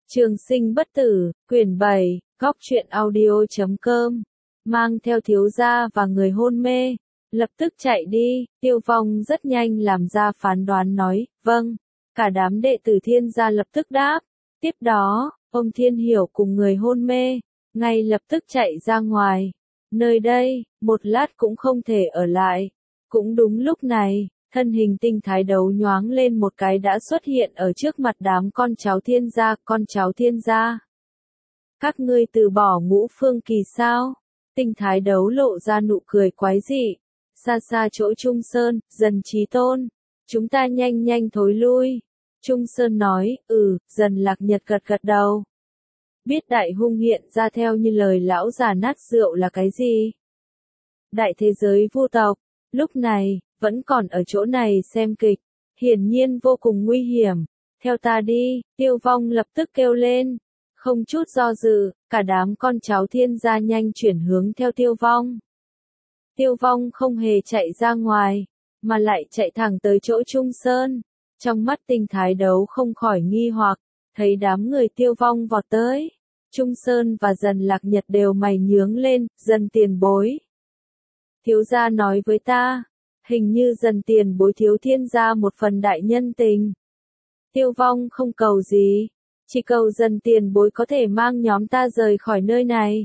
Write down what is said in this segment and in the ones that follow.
Trường sinh bất tử, quyển 7, góc truyện audio.com, mang theo thiếu gia và người hôn mê, lập tức chạy đi. Tiêu Phong rất nhanh làm ra phán đoán nói, vâng, cả đám đệ tử Thiên gia lập tức đáp. Tiếp đó, ông Thiên Hiểu cùng người hôn mê, ngay lập tức chạy ra ngoài. Nơi đây, một lát cũng không thể ở lại. Cũng đúng lúc này, thân hình Tinh Thái Đấu nhoáng lên một cái đã xuất hiện ở trước mặt đám con cháu Thiên gia, con cháu Thiên gia. Các ngươi từ bỏ Ngũ Phương Kỳ sao? Tinh Thái Đấu lộ ra nụ cười quái dị. Xa xa chỗ Trung Sơn, Dần Chí Tôn, chúng ta nhanh nhanh thối lui. Trung Sơn nói, Dần Lạc Nhật gật gật đầu. Biết đại hung hiện ra theo như lời lão già nát rượu là cái gì? Đại thế giới vu tộc, lúc này, vẫn còn ở chỗ này xem kịch, hiển nhiên vô cùng nguy hiểm. Theo ta đi, Tiêu Phong lập tức kêu lên. Không chút do dự, cả đám con cháu Thiên gia nhanh chuyển hướng theo Tiêu Phong. Tiêu Phong không hề chạy ra ngoài, mà lại chạy thẳng tới chỗ Trung Sơn. Trong mắt Tinh Thái Đấu không khỏi nghi hoặc, thấy đám người Tiêu Phong vọt tới. Trung Sơn và Dần Lạc Nhật đều mày nhướng lên, Dần tiền bối. Thiếu gia nói với ta, hình như Dần tiền bối thiếu Thiên gia một phần đại nhân tình. Tiêu Phong không cầu gì, chỉ cầu Dần tiền bối có thể mang nhóm ta rời khỏi nơi này.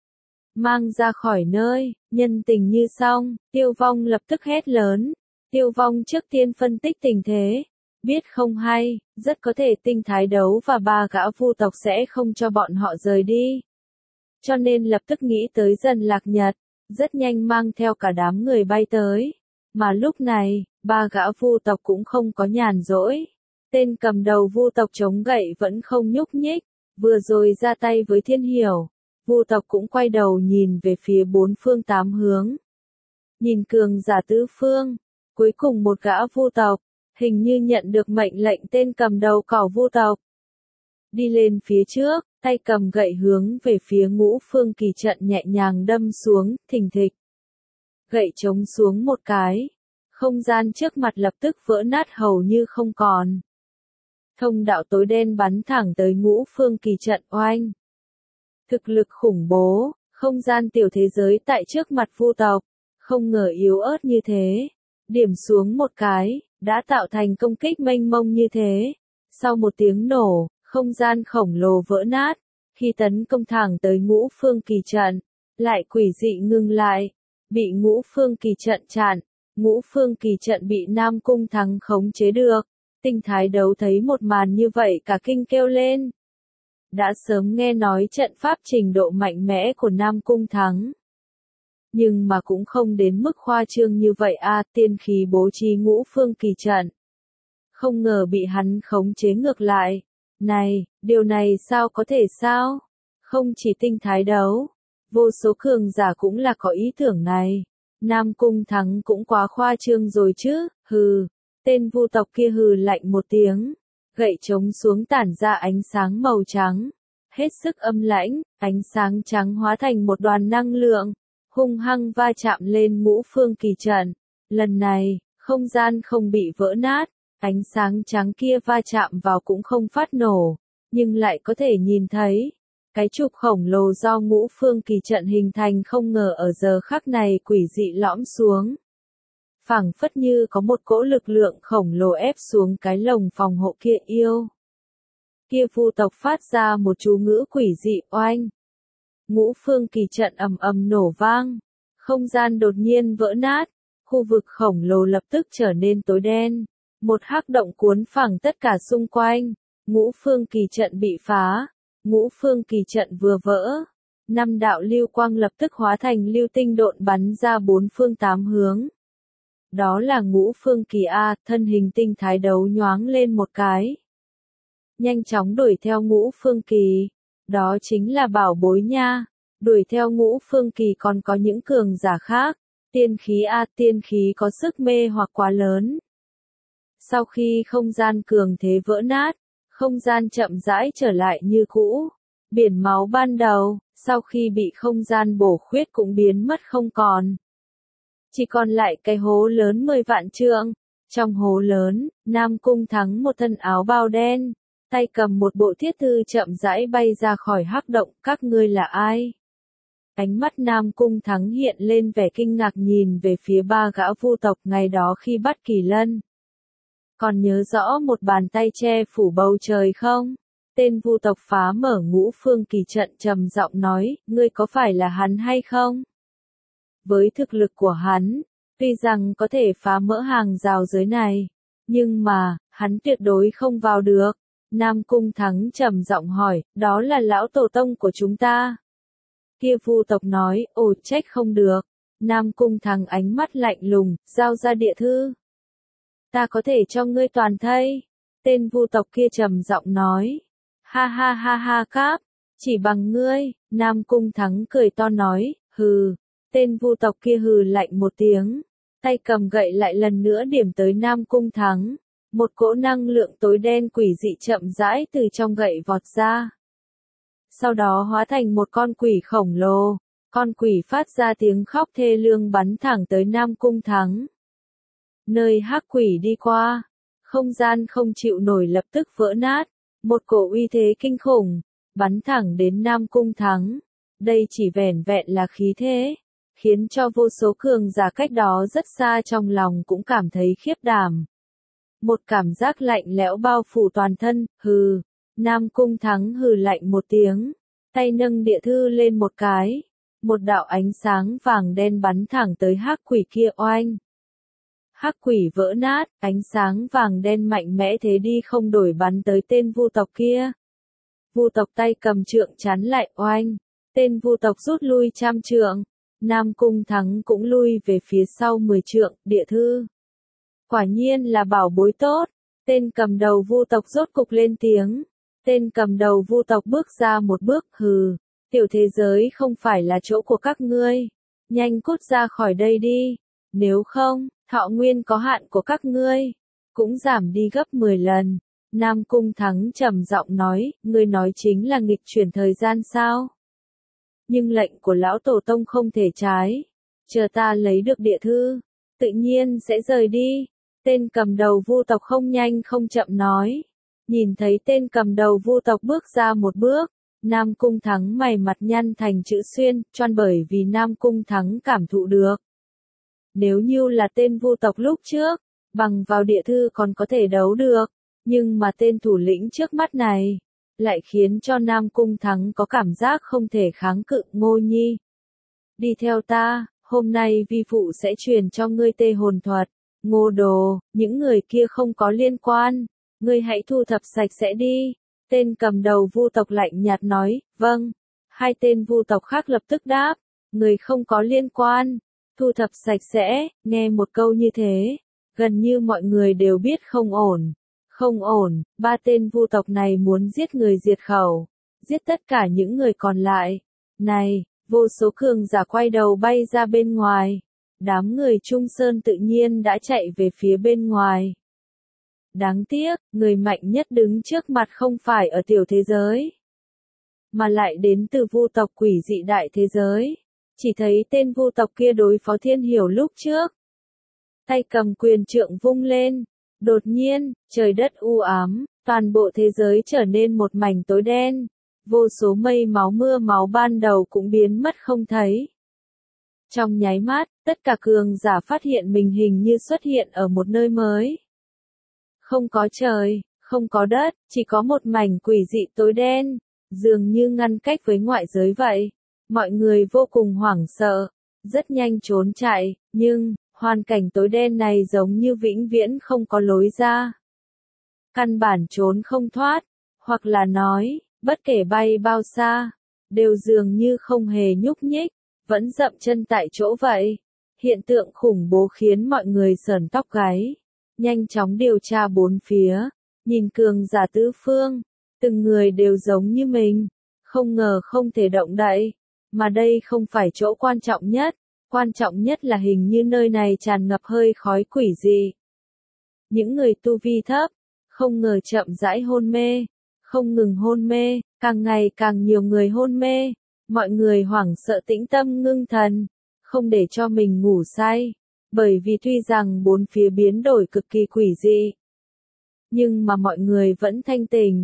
Mang ra khỏi nơi, nhân tình như xong, Tiêu Phong lập tức hét lớn. Tiêu Phong trước tiên phân tích tình thế, biết không hay, rất có thể Tinh Thái Đấu và ba gã vu tộc sẽ không cho bọn họ rời đi. Cho nên lập tức nghĩ tới Dần Lạc Nhật, rất nhanh mang theo cả đám người bay tới. Mà lúc này, ba gã vu tộc cũng không có nhàn rỗi. Tên cầm đầu vu tộc chống gậy vẫn không nhúc nhích, vừa rồi ra tay với Thiên Hiểu. Vu tộc cũng quay đầu nhìn về phía bốn phương tám hướng. Nhìn cường giả tứ phương, cuối cùng một gã vu tộc, hình như nhận được mệnh lệnh tên cầm đầu cỏ vu tộc. Đi lên phía trước, tay cầm gậy hướng về phía Ngũ Phương Kỳ trận nhẹ nhàng đâm xuống, thình thịch. Gậy chống xuống một cái, không gian trước mặt lập tức vỡ nát hầu như không còn. Thông đạo tối đen bắn thẳng tới Ngũ Phương Kỳ trận oanh. Thực lực khủng bố, không gian tiểu thế giới tại trước mặt vu tộc, không ngờ yếu ớt như thế. Điểm xuống một cái, đã tạo thành công kích mênh mông như thế. Sau một tiếng nổ, không gian khổng lồ vỡ nát, khi tấn công thẳng tới Ngũ Phương Kỳ trận, lại quỷ dị ngừng lại, bị Ngũ Phương Kỳ trận chặn. Ngũ Phương Kỳ trận bị Nam Cung Thắng khống chế được. Tinh Thái Đấu thấy một màn như vậy cả kinh kêu lên. Đã sớm nghe nói trận pháp trình độ mạnh mẽ của Nam Cung Thắng. Nhưng mà cũng không đến mức khoa trương như vậy tiên khí bố trí Ngũ Phương Kỳ trận. Không ngờ bị hắn khống chế ngược lại. Này, điều này sao có thể sao? Không chỉ Tinh Thái Đấu, vô số cường giả cũng là có ý tưởng này. Nam Cung Thắng cũng quá khoa trương rồi chứ, hừ. Tên vu tộc kia hừ lạnh một tiếng. Gậy chống xuống tản ra ánh sáng màu trắng. Hết sức âm lãnh, ánh sáng trắng hóa thành một đoàn năng lượng, hung hăng va chạm lên Ngũ Phương Kỳ trận. Lần này, không gian không bị vỡ nát, ánh sáng trắng kia va chạm vào cũng không phát nổ, nhưng lại có thể nhìn thấy. Cái trục khổng lồ do Ngũ Phương Kỳ trận hình thành không ngờ ở giờ khắc này quỷ dị lõm xuống. Phảng phất như có một cỗ lực lượng khổng lồ ép xuống cái lồng phòng hộ kia yêu. Kia vu tộc phát ra một chú ngữ quỷ dị oanh. Ngũ Phương Kỳ trận ầm ầm nổ vang. Không gian đột nhiên vỡ nát. Khu vực khổng lồ lập tức trở nên tối đen. Một hắc động cuốn phẳng tất cả xung quanh. Ngũ Phương Kỳ trận bị phá. Ngũ Phương Kỳ trận vừa vỡ. 5 đạo lưu quang lập tức hóa thành lưu tinh độn bắn ra bốn phương tám hướng. Đó là Ngũ Phương Kỳ thân hình Tinh Thái Đấu nhoáng lên một cái. Nhanh chóng đuổi theo Ngũ Phương Kỳ. Đó chính là bảo bối nha. Đuổi theo Ngũ Phương Kỳ còn có những cường giả khác. Tiên khí tiên khí có sức mê hoặc quá lớn. Sau khi không gian cường thế vỡ nát, không gian chậm rãi trở lại như cũ. Biển máu ban đầu, sau khi bị không gian bổ khuyết cũng biến mất không còn. Chỉ còn lại cái hố lớn 10 vạn trượng. Trong hố lớn, Nam Cung Thắng một thân áo bào đen, tay cầm một bộ thiết thư chậm rãi bay ra khỏi hắc động, các ngươi là ai? Ánh mắt Nam Cung Thắng hiện lên vẻ kinh ngạc nhìn về phía ba gã vu tộc ngày đó khi bắt Kỳ Lân. Còn nhớ rõ một bàn tay che phủ bầu trời không? Tên vu tộc phá mở Ngũ Phương Kỳ trận trầm giọng nói, ngươi có phải là hắn hay không? Với thực lực của hắn, tuy rằng có thể phá mỡ hàng rào giới này, nhưng mà, hắn tuyệt đối không vào được. Nam Cung Thắng trầm giọng hỏi, đó là lão tổ tông của chúng ta. Kia vu tộc nói, ồ trách không được. Nam Cung Thắng ánh mắt lạnh lùng, giao ra địa thư. Ta có thể cho ngươi toàn thây. Tên vu tộc kia trầm giọng nói. Ha ha ha ha cáp, chỉ bằng ngươi. Nam Cung Thắng cười to nói, hừ. Tên vu tộc kia hừ lạnh một tiếng. Tay cầm gậy lại lần nữa điểm tới Nam Cung Thắng. Một cỗ năng lượng tối đen quỷ dị chậm rãi từ trong gậy vọt ra. Sau đó hóa thành một con quỷ khổng lồ. Con quỷ phát ra tiếng khóc thê lương bắn thẳng tới Nam Cung Thắng. Nơi hắc quỷ đi qua, không gian không chịu nổi lập tức vỡ nát. Một cổ uy thế kinh khủng, bắn thẳng đến Nam Cung Thắng. Đây chỉ vẻn vẹn là khí thế, khiến cho vô số cường giả cách đó rất xa trong lòng cũng cảm thấy khiếp đảm. Một cảm giác lạnh lẽo bao phủ toàn thân, hừ. Nam Cung Thắng hừ lạnh một tiếng, tay nâng địa thư lên một cái. Một đạo ánh sáng vàng đen bắn thẳng tới hắc quỷ kia oanh. Hắc quỷ vỡ nát, ánh sáng vàng đen mạnh mẽ thế đi không đổi bắn tới tên vu tộc kia. Vu tộc tay cầm trượng chắn lại oanh. Tên vu tộc rút lui 100 trượng. Nam Cung Thắng cũng lui về phía sau 10 trượng, địa thư. Quả nhiên là bảo bối tốt. Tên cầm đầu vu tộc rốt cục lên tiếng. Tên cầm đầu vu tộc bước ra một bước, hừ. Tiểu thế giới không phải là chỗ của các ngươi. Nhanh cút ra khỏi đây đi. Nếu không, thọ nguyên có hạn của các ngươi cũng giảm đi gấp 10 lần. Nam Cung Thắng trầm giọng nói, ngươi nói chính là nghịch chuyển thời gian sao? Nhưng lệnh của lão tổ tông không thể trái. Chờ ta lấy được địa thư, tự nhiên sẽ rời đi. Tên cầm đầu vu tộc không nhanh không chậm nói. Nhìn thấy tên cầm đầu vu tộc bước ra một bước, Nam Cung Thắng mày mặt nhăn thành chữ xuyên, choan bởi vì Nam Cung Thắng cảm thụ được. Nếu như là tên vu tộc lúc trước, bằng vào địa thư còn có thể đấu được, nhưng mà tên thủ lĩnh trước mắt này, lại khiến cho Nam Cung Thắng có cảm giác không thể kháng cự. Ngô Nhi, đi theo ta, hôm nay vi phụ sẽ truyền cho ngươi tê hồn thuật. Ngô Đồ, những người kia không có liên quan, ngươi hãy thu thập sạch sẽ đi. Tên cầm đầu vu tộc lạnh nhạt nói, vâng. Hai tên vu tộc khác lập tức đáp, người không có liên quan, thu thập sạch sẽ. Nghe một câu như thế, gần như mọi người đều biết không ổn. Không ổn, ba tên vu tộc này muốn giết người diệt khẩu, giết tất cả những người còn lại. Này, vô số cường giả quay đầu bay ra bên ngoài. Đám người Trung Sơn tự nhiên đã chạy về phía bên ngoài. Đáng tiếc, người mạnh nhất đứng trước mặt không phải ở tiểu thế giới, mà lại đến từ vu tộc quỷ dị đại thế giới. Chỉ thấy tên vu tộc kia đối phó Thiên Hiểu lúc trước. Tay cầm quyền trượng vung lên. Đột nhiên, trời đất u ám, toàn bộ thế giới trở nên một mảnh tối đen. Vô số mây máu mưa máu ban đầu cũng biến mất không thấy. Trong nháy mắt, tất cả cường giả phát hiện mình hình như xuất hiện ở một nơi mới. Không có trời, không có đất, chỉ có một mảnh quỷ dị tối đen, dường như ngăn cách với ngoại giới vậy. Mọi người vô cùng hoảng sợ, rất nhanh trốn chạy, nhưng, hoàn cảnh tối đen này giống như vĩnh viễn không có lối ra. Căn bản trốn không thoát, hoặc là nói, bất kể bay bao xa, đều dường như không hề nhúc nhích, vẫn dậm chân tại chỗ vậy. Hiện tượng khủng bố khiến mọi người sởn tóc gáy. Nhanh chóng điều tra bốn phía, nhìn cường giả tứ phương, từng người đều giống như mình, không ngờ không thể động đậy, mà đây không phải chỗ quan trọng nhất là hình như nơi này tràn ngập hơi khói quỷ dị. Những người tu vi thấp, không ngờ chậm rãi hôn mê, không ngừng hôn mê, càng ngày càng nhiều người hôn mê, mọi người hoảng sợ tĩnh tâm ngưng thần, không để cho mình ngủ say. Bởi vì tuy rằng bốn phía biến đổi cực kỳ quỷ dị, nhưng mà mọi người vẫn thanh tỉnh,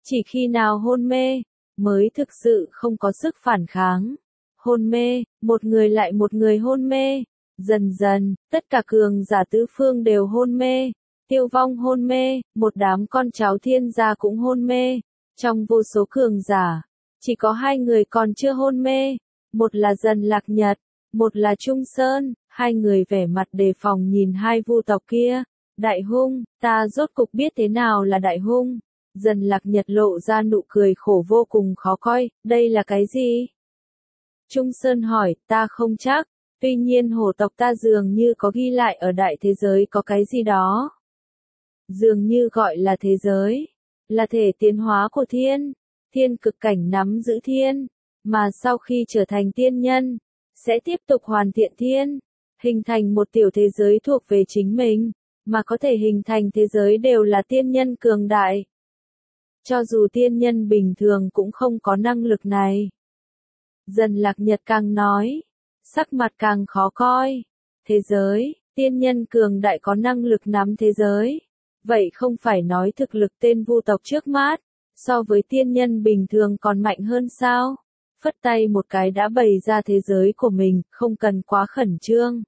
Chỉ khi nào hôn mê, mới thực sự không có sức phản kháng. Hôn mê, một người lại một người hôn mê. Dần dần, tất cả cường giả tứ phương đều hôn mê. Tiêu Vong hôn mê, một đám con cháu thiên gia cũng hôn mê. Trong vô số cường giả, chỉ có hai người còn chưa hôn mê. Một là Dần Lạc Nhật, một là Trung Sơn. Hai người vẻ mặt đề phòng nhìn hai vu tộc kia. Đại hung, ta rốt cục biết thế nào là đại hung. Dần Lạc Nhật lộ ra nụ cười khổ vô cùng khó coi, đây là cái gì? Trung Sơn hỏi, ta không chắc, tuy nhiên hổ tộc ta dường như có ghi lại ở đại thế giới có cái gì đó. Dường như gọi là thế giới, là thể tiến hóa của thiên, thiên cực cảnh nắm giữ thiên, mà sau khi trở thành tiên nhân, sẽ tiếp tục hoàn thiện thiên, hình thành một tiểu thế giới thuộc về chính mình, mà có thể hình thành thế giới đều là tiên nhân cường đại. Cho dù tiên nhân bình thường cũng không có năng lực này. Dần Lạc Nhật càng nói, sắc mặt càng khó coi. Thế giới, tiên nhân cường đại có năng lực nắm thế giới. Vậy không phải nói thực lực tên vu tộc trước mắt, so với tiên nhân bình thường còn mạnh hơn sao? Phất tay một cái đã bày ra thế giới của mình, không cần quá khẩn trương.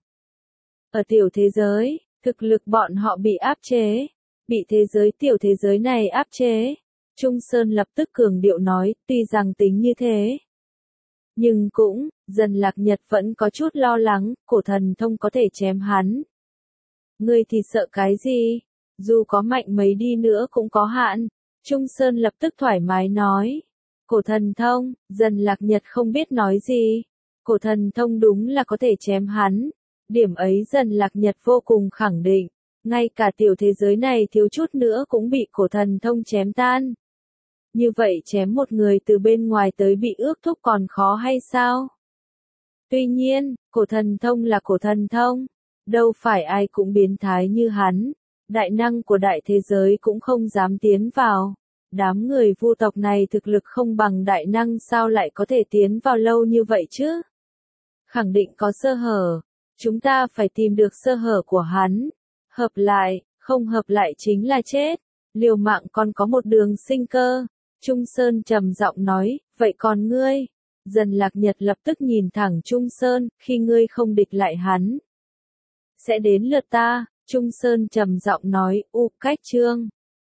Ở tiểu thế giới, thực lực bọn họ bị áp chế, bị thế giới tiểu thế giới này áp chế. Trung Sơn lập tức cường điệu nói, tuy rằng tính như thế. Nhưng cũng, Dần Lạc Nhật vẫn có chút lo lắng, cổ thần thông có thể chém hắn. Ngươi thì sợ cái gì? Dù có mạnh mấy đi nữa cũng có hạn. Trung Sơn lập tức thoải mái nói. Cổ thần thông, Dần Lạc Nhật không biết nói gì. Cổ thần thông đúng là có thể chém hắn. Điểm ấy Dần Lạc Nhật vô cùng khẳng định. Ngay cả tiểu thế giới này thiếu chút nữa cũng bị cổ thần thông chém tan. Như vậy chém một người từ bên ngoài tới bị ước thúc còn khó hay sao? Tuy nhiên, cổ thần thông là cổ thần thông. Đâu phải ai cũng biến thái như hắn. Đại năng của đại thế giới cũng không dám tiến vào. Đám người vu tộc này thực lực không bằng đại năng sao lại có thể tiến vào lâu như vậy chứ? Khẳng định có sơ hở. Chúng ta phải tìm được sơ hở của hắn. Hợp lại, không hợp lại chính là chết. Liều mạng còn có một đường sinh cơ. Trung Sơn trầm giọng nói, vậy còn ngươi? Dần Lạc Nhật lập tức nhìn thẳng Trung Sơn, khi ngươi không địch lại hắn. Sẽ đến lượt ta, Trung Sơn trầm giọng nói, cách chương.